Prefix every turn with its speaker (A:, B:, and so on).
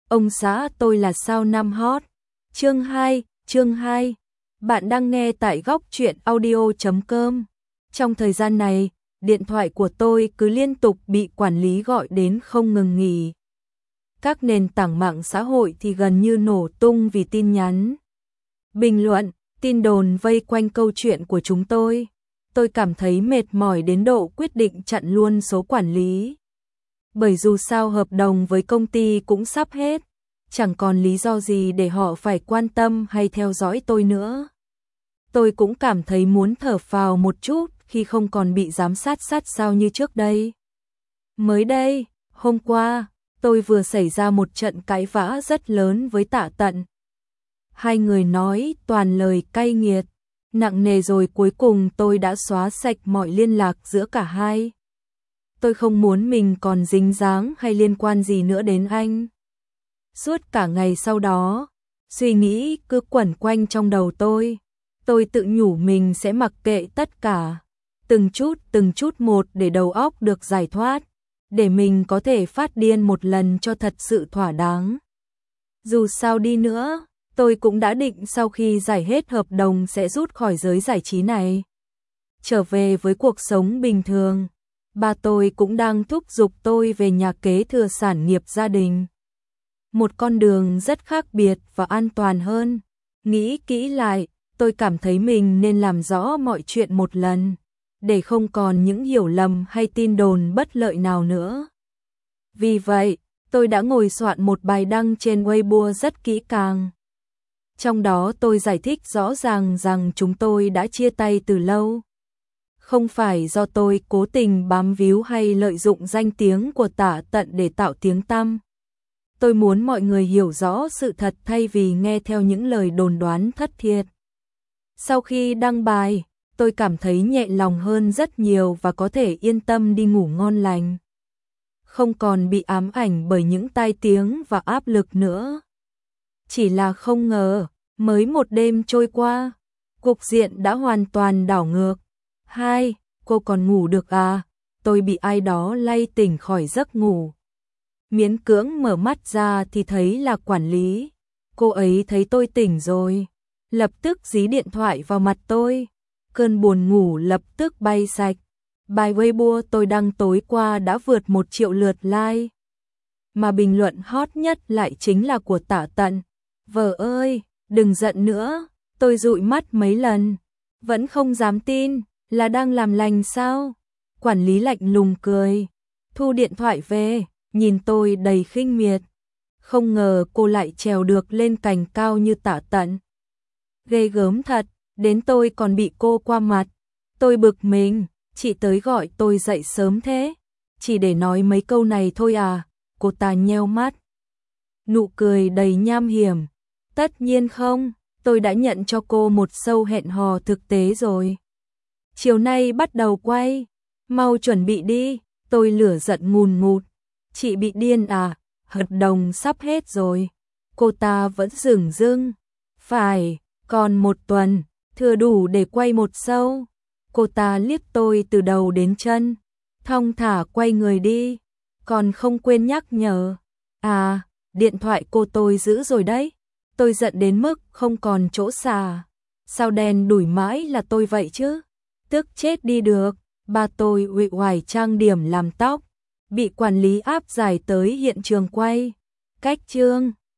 A: Ông xã tôi là sao năm hot. Chương 2. Bạn đang nghe tại góc truyện audio.com. Trong thời gian này, điện thoại của tôi cứ liên tục bị quản lý gọi đến không ngừng nghỉ. Các nền tảng mạng xã hội thì gần như nổ tung vì tin nhắn, bình luận, tin đồn vây quanh câu chuyện của chúng tôi. Tôi cảm thấy mệt mỏi đến độ quyết định chặn luôn số quản lý. Bởi dù sao hợp đồng với công ty cũng sắp hết, chẳng còn lý do gì để họ phải quan tâm hay theo dõi tôi nữa. Tôi cũng cảm thấy muốn thở phào một chút khi không còn bị giám sát sát sao như trước đây. Mới đây, hôm qua, tôi vừa xảy ra một trận cãi vã rất lớn với Tạ Tận. Hai người nói toàn lời cay nghiệt, nặng nề rồi cuối cùng tôi đã xóa sạch mọi liên lạc giữa cả hai. Tôi không muốn mình còn dính dáng hay liên quan gì nữa đến anh. Suốt cả ngày sau đó, suy nghĩ cứ quẩn quanh trong đầu tôi. Tôi tự nhủ mình sẽ mặc kệ tất cả, từng chút một để đầu óc được giải thoát, để mình có thể phát điên một lần cho thật sự thỏa đáng. Dù sao đi nữa, tôi cũng đã định sau khi giải hết hợp đồng sẽ rút khỏi giới giải trí này, trở về với cuộc sống bình thường. Ba tôi cũng đang thúc giục tôi về nhà kế thừa sản nghiệp gia đình. Một con đường rất khác biệt và an toàn hơn. Nghĩ kỹ lại, tôi cảm thấy mình nên làm rõ mọi chuyện một lần, để không còn những hiểu lầm hay tin đồn bất lợi nào nữa. Vì vậy, tôi đã ngồi soạn một bài đăng trên Weibo rất kỹ càng. Trong đó tôi giải thích rõ ràng rằng chúng tôi đã chia tay từ lâu. Không phải do tôi cố tình bám víu hay lợi dụng danh tiếng của Tạ Tận để tạo tiếng tăm. Tôi muốn mọi người hiểu rõ sự thật thay vì nghe theo những lời đồn đoán thất thiệt. Sau khi đăng bài, tôi cảm thấy nhẹ lòng hơn rất nhiều và có thể yên tâm đi ngủ ngon lành. Không còn bị ám ảnh bởi những tai tiếng và áp lực nữa. Chỉ là không ngờ, mới một đêm trôi qua, cục diện đã hoàn toàn đảo ngược. Hai, cô còn ngủ được à? Tôi bị ai đó lay tỉnh khỏi giấc ngủ. Miễn cưỡng mở mắt ra thì thấy là quản lý. Cô ấy thấy tôi tỉnh rồi, lập tức dí điện thoại vào mặt tôi. Cơn buồn ngủ lập tức bay sạch. Bài Weibo tôi đăng tối qua đã vượt 1 triệu lượt like. Mà bình luận hot nhất lại chính là của Tạ Tận. Vợ ơi, đừng giận nữa. Tôi dụi mắt mấy lần, vẫn không dám tin là đang làm lành sao. Quản lý lạnh lùng cười, thu điện thoại về, nhìn tôi đầy khinh miệt. Không ngờ cô lại trèo được lên cành cao như Tạ Tận. Ghê gớm thật, đến tôi còn bị cô qua mặt. Tôi bực mình, chị tới gọi tôi dậy sớm thế, chỉ để nói mấy câu này thôi à? Cô ta nheo mắt, nụ cười đầy nham hiểm. Tất nhiên không, tôi đã nhận cho cô một show hẹn hò thực tế rồi. Chiều nay bắt đầu quay, mau chuẩn bị đi. Tôi lửa giận ngùn ngụt. Chị bị điên à, hợp đồng sắp hết rồi. Cô ta vẫn dửng dưng. Phải, còn 1 tuần, thừa đủ để quay một show. Cô ta liếc tôi từ đầu đến chân, thong thả quay người đi, còn không quên nhắc nhở. À, điện thoại cô tôi giữ rồi đấy. Tôi giận đến mức không còn chỗ xả. Sao đen đủi mãi là tôi vậy chứ? Tức chết đi được. Ba tôi uể oải trang điểm làm tóc, bị quản lý áp giải tới hiện trường quay. Cách chương